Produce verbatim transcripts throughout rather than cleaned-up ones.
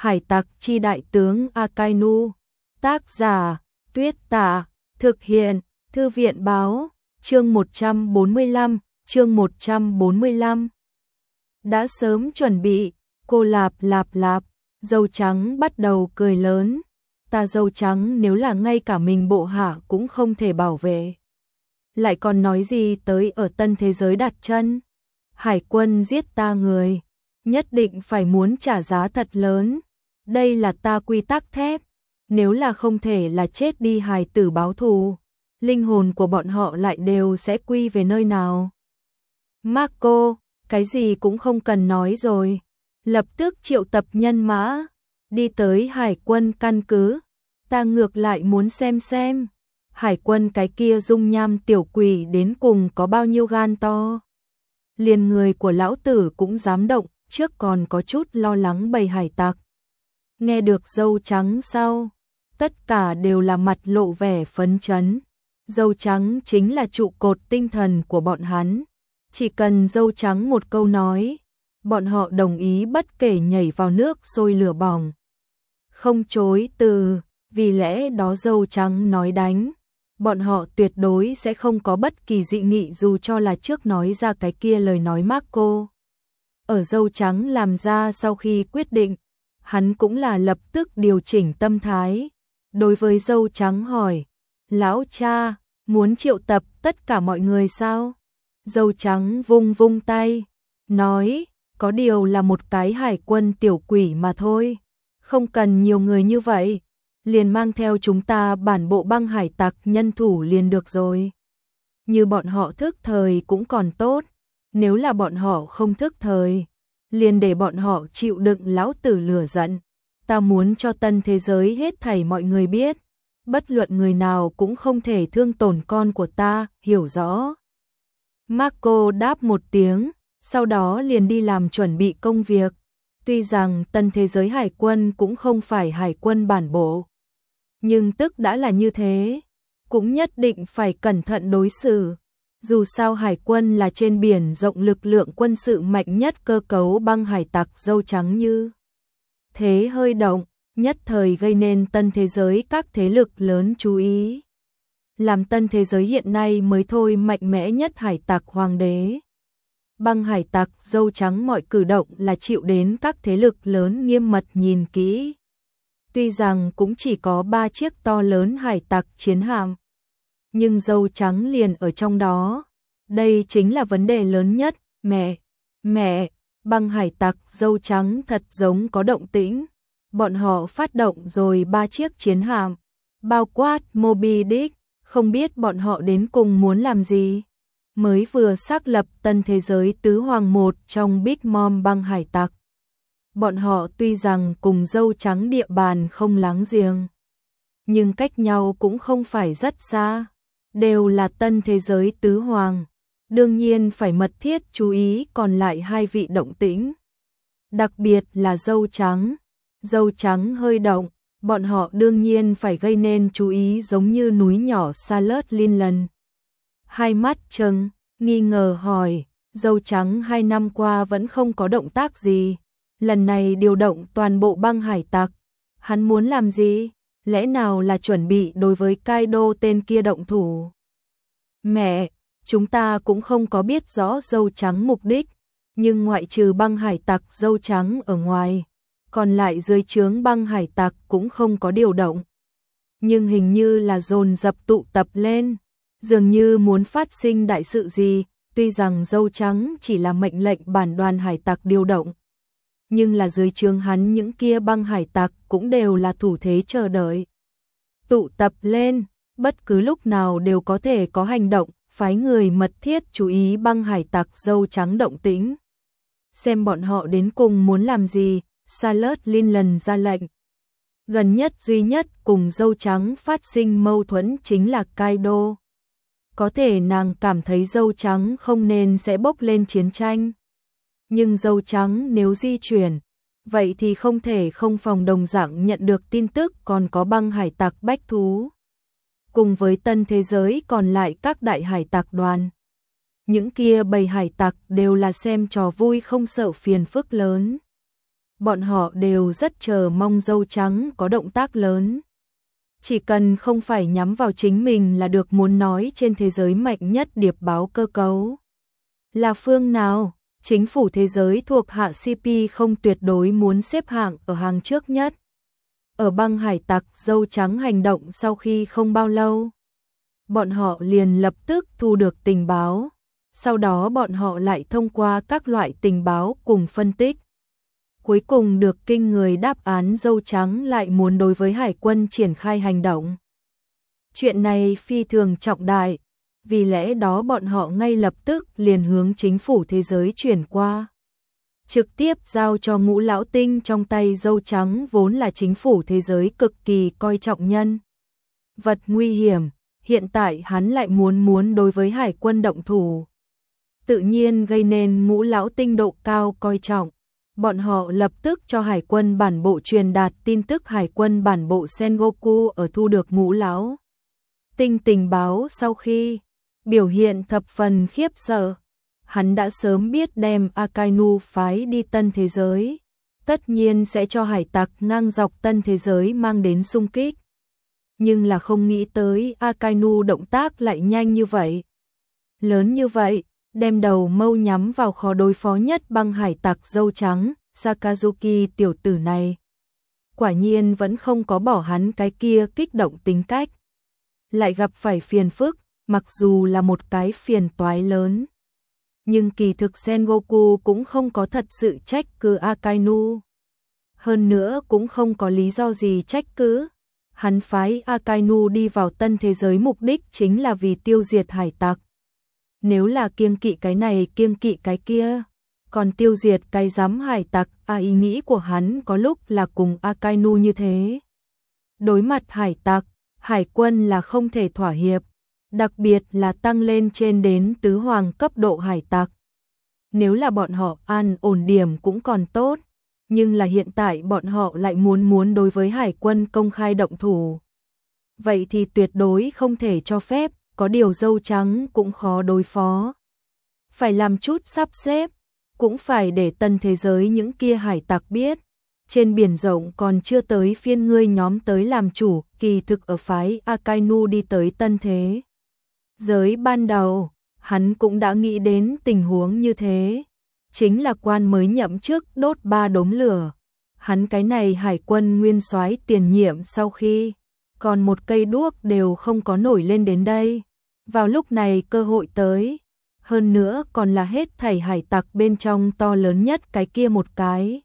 Hải tặc chi đại tướng Akainu. Tác giả Tuyết Tả. Thực hiện Thư viện Báo. Chương một trăm bốn mươi lăm. Chương một trăm bốn mươi lăm. Đã sớm chuẩn bị. Cô Lạp Lạp Lạp. Dâu trắng bắt đầu cười lớn. Ta dâu trắng nếu là ngay cả mình bộ hạ cũng không thể bảo vệ, lại còn nói gì tới ở tân thế giới đặt chân. Hải quân giết ta người, nhất định phải muốn trả giá thật lớn. Đây là ta quy tắc thép. Nếu là không thể là chết đi hài tử báo thù, linh hồn của bọn họ lại đều sẽ quy về nơi nào. Marco, cái gì cũng không cần nói rồi. Lập tức triệu tập nhân mã, đi tới hải quân căn cứ. Ta ngược lại muốn xem xem, hải quân cái kia dung nham tiểu quỷ đến cùng có bao nhiêu gan to. Liền người của lão tử cũng dám động, trước còn có chút lo lắng bầy hải tặc. Nghe được dâu trắng sau, tất cả đều là mặt lộ vẻ phấn chấn. Dâu trắng chính là trụ cột tinh thần của bọn hắn. Chỉ cần dâu trắng một câu nói, bọn họ đồng ý bất kể nhảy vào nước sôi lửa bỏng. Không chối từ, vì lẽ đó dâu trắng nói đánh. Bọn họ tuyệt đối sẽ không có bất kỳ dị nghị dù cho là trước nói ra cái kia lời nói Marco. Ở dâu trắng làm ra sau khi quyết định, hắn cũng là lập tức điều chỉnh tâm thái. Đối với dâu trắng hỏi, lão cha, muốn triệu tập tất cả mọi người sao? Dâu trắng vung vung tay, nói, có điều là một cái hải quân tiểu quỷ mà thôi. Không cần nhiều người như vậy, liền mang theo chúng ta bản bộ băng hải tặc nhân thủ liền được rồi. Như bọn họ thức thời cũng còn tốt, nếu là bọn họ không thức thời, liền để bọn họ chịu đựng lão tử lửa giận. Ta muốn cho tân thế giới hết thảy mọi người biết, bất luận người nào cũng không thể thương tổn con của ta, hiểu rõ. Marco đáp một tiếng, sau đó liền đi làm chuẩn bị công việc. Tuy rằng tân thế giới hải quân cũng không phải hải quân bản bộ, nhưng tức đã là như thế, cũng nhất định phải cẩn thận đối xử. Dù sao hải quân là trên biển rộng lực lượng quân sự mạnh nhất, cơ cấu băng hải tặc dâu trắng như thế hơi động, nhất thời gây nên tân thế giới các thế lực lớn chú ý. Làm tân thế giới hiện nay mới thôi mạnh mẽ nhất hải tặc hoàng đế. Băng hải tặc dâu trắng mọi cử động là chịu đến các thế lực lớn nghiêm mật nhìn kỹ. Tuy rằng cũng chỉ có ba chiếc to lớn hải tặc chiến hạm, nhưng dâu trắng liền ở trong đó. Đây chính là vấn đề lớn nhất. Mẹ, mẹ, băng hải tặc dâu trắng thật giống có động tĩnh. Bọn họ phát động rồi ba chiếc chiến hạm, bao quát Moby Dick, không biết bọn họ đến cùng muốn làm gì. Mới vừa xác lập tân thế giới tứ hoàng một trong Big Mom băng hải tặc. Bọn họ tuy rằng cùng dâu trắng địa bàn không láng giềng, nhưng cách nhau cũng không phải rất xa. Đều là tân thế giới tứ hoàng, đương nhiên phải mật thiết chú ý còn lại hai vị động tĩnh. Đặc biệt là dâu trắng. Dâu trắng hơi động, bọn họ đương nhiên phải gây nên chú ý giống như núi nhỏ Salad Linland. Hai mắt trừng, nghi ngờ hỏi, dâu trắng hai năm qua vẫn không có động tác gì. Lần này điều động toàn bộ băng hải tặc, hắn muốn làm gì? Lẽ nào là chuẩn bị đối với Kaido tên kia động thủ? Mẹ, chúng ta cũng không có biết rõ dâu trắng mục đích, nhưng ngoại trừ băng hải tặc dâu trắng ở ngoài, còn lại dưới trướng băng hải tặc cũng không có điều động. Nhưng hình như là dồn dập tụ tập lên, dường như muốn phát sinh đại sự gì. Tuy rằng dâu trắng chỉ là mệnh lệnh bản đoàn hải tặc điều động, nhưng là dưới trướng hắn những kia băng hải tặc cũng đều là thủ thế chờ đợi. Tụ tập lên, bất cứ lúc nào đều có thể có hành động, phái người mật thiết chú ý băng hải tặc dâu trắng động tĩnh. Xem bọn họ đến cùng muốn làm gì. Salad Linland ra lệnh. Gần nhất duy nhất cùng dâu trắng phát sinh mâu thuẫn chính là Kaido. Có thể nàng cảm thấy dâu trắng không nên sẽ bốc lên chiến tranh. Nhưng dâu trắng nếu di chuyển, vậy thì không thể không phòng đồng dạng nhận được tin tức còn có băng hải tặc bách thú. Cùng với tân thế giới còn lại các đại hải tặc đoàn. Những kia bầy hải tặc đều là xem trò vui không sợ phiền phức lớn. bọn họ đều rất chờ mong dâu trắng có động tác lớn. Chỉ cần không phải nhắm vào chính mình là được, muốn nói trên thế giới mạnh nhất điệp báo cơ cấu. Là phương nào? Chính phủ thế giới thuộc hạ xê pê không tuyệt đối muốn xếp hạng ở hàng trước nhất. Ở băng hải tặc dâu trắng hành động sau khi không bao lâu, bọn họ liền lập tức thu được tình báo. Sau đó bọn họ lại thông qua các loại tình báo cùng phân tích. Cuối cùng được kinh người đáp án dâu trắng lại muốn đối với hải quân triển khai hành động. Chuyện này phi thường trọng đại, vì lẽ đó bọn họ ngay lập tức liền hướng chính phủ thế giới chuyển qua. Trực tiếp giao cho Ngũ Lão Tinh trong tay dâu trắng, vốn là chính phủ thế giới cực kỳ coi trọng nhân vật nguy hiểm, hiện tại hắn lại muốn muốn đối với hải quân động thủ. Tự nhiên gây nên Ngũ Lão Tinh độ cao coi trọng. Bọn họ lập tức cho hải quân bản bộ truyền đạt tin tức. Hải quân bản bộ Sengoku ở thu được Ngũ Lão Tinh tình báo sau khi biểu hiện thập phần khiếp sợ. Hắn đã sớm biết đem Akainu phái đi tân thế giới, tất nhiên sẽ cho hải tặc ngang dọc tân thế giới mang đến xung kích. Nhưng là không nghĩ tới Akainu động tác lại nhanh như vậy, lớn như vậy, đem đầu mâu nhắm vào khó đối phó nhất băng hải tặc dâu trắng, Sakazuki tiểu tử này. Quả nhiên vẫn không có bỏ hắn cái kia kích động tính cách. Lại gặp phải phiền phức, mặc dù là một cái phiền toái lớn. Nhưng kỳ thực Sengoku cũng không có thật sự trách cứ Akainu. Hơn nữa cũng không có lý do gì trách cứ. Hắn phái Akainu đi vào tân thế giới mục đích chính là vì tiêu diệt hải tặc. Nếu là kiêng kỵ cái này kiêng kỵ cái kia, còn tiêu diệt cái giám hải tặc, à ý nghĩ của hắn có lúc là cùng Akainu như thế. Đối mặt hải tặc, hải quân là không thể thỏa hiệp, đặc biệt là tăng lên trên đến tứ hoàng cấp độ hải tặc. Nếu là bọn họ an ổn điểm cũng còn tốt, nhưng là hiện tại bọn họ lại muốn muốn đối với hải quân công khai động thủ. Vậy thì tuyệt đối không thể cho phép, có điều dâu trắng cũng khó đối phó. Phải làm chút sắp xếp, cũng phải để tân thế giới những kia hải tặc biết. Trên biển rộng còn chưa tới phiên ngươi nhóm tới làm chủ, kỳ thực ở phái Akainu đi tới tân thế giới ban đầu, hắn cũng đã nghĩ đến tình huống như thế. Chính là quan mới nhậm chức đốt ba đống lửa. Hắn cái này hải quân nguyên soái tiền nhiệm sau khi còn một cây đuốc đều không có nổi lên đến đây. Vào lúc này cơ hội tới, hơn nữa còn là hết thảy hải tặc bên trong to lớn nhất cái kia một cái.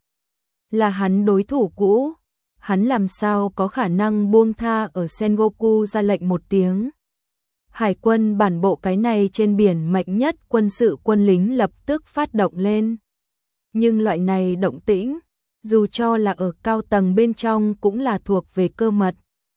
Là hắn đối thủ cũ, hắn làm sao có khả năng buông tha ở Sengoku ra lệnh một tiếng. Hải quân bản bộ cái này trên biển mạnh nhất quân sự quân lính lập tức phát động lên. Nhưng loại này động tĩnh, dù cho là ở cao tầng bên trong cũng là thuộc về cơ mật.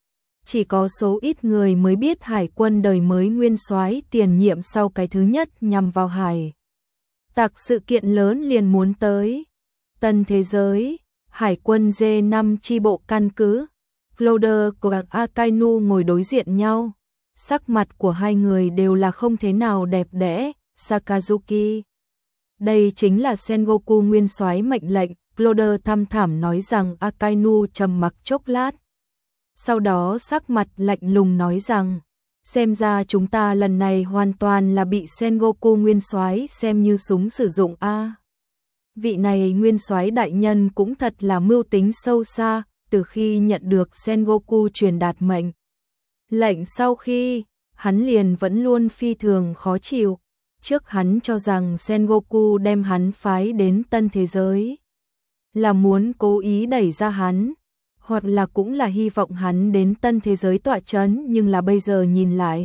Chỉ có số ít người mới biết hải quân đời mới nguyên soái tiền nhiệm sau cái thứ nhất nhằm vào hải tặc sự kiện lớn liền muốn tới. Tân thế giới, hải quân D năm chi bộ căn cứ, Cloder và Akainu ngồi đối diện nhau. Sắc mặt của hai người đều là không thế nào đẹp đẽ. Sakazuki, đây chính là Sengoku nguyên soái mệnh lệnh. Cloder thăm thẳm nói rằng. Akainu trầm mặc chốc lát, sau đó sắc mặt lạnh lùng nói rằng, xem ra chúng ta lần này hoàn toàn là bị Sengoku nguyên soái xem như súng sử dụng a. Vị này nguyên soái đại nhân cũng thật là mưu tính sâu xa. Từ khi nhận được Sengoku truyền đạt mệnh lệnh sau khi, hắn liền vẫn luôn phi thường khó chịu. Trước hắn cho rằng Sengoku đem hắn phái đến tân thế giới là muốn cố ý đẩy ra hắn, hoặc là cũng là hy vọng hắn đến tân thế giới tọa chấn, nhưng là bây giờ nhìn lại,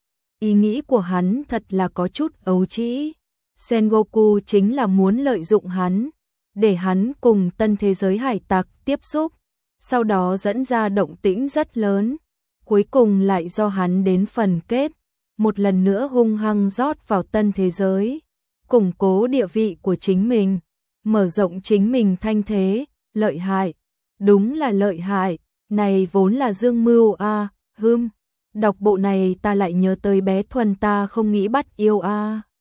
ý nghĩ của hắn thật là có chút ấu trĩ. Sengoku chính là muốn lợi dụng hắn, để hắn cùng tân thế giới hải tặc tiếp xúc, sau đó dẫn ra động tĩnh rất lớn, cuối cùng lại do hắn đến phần kết, một lần nữa hung hăng rót vào tân thế giới, củng cố địa vị của chính mình, mở rộng chính mình thanh thế. Lợi hại, đúng là lợi hại, này vốn là dương mưu a. À, hưm, đọc bộ này ta lại nhớ tới bé Thuần ta không nghĩ bắt yêu a. À.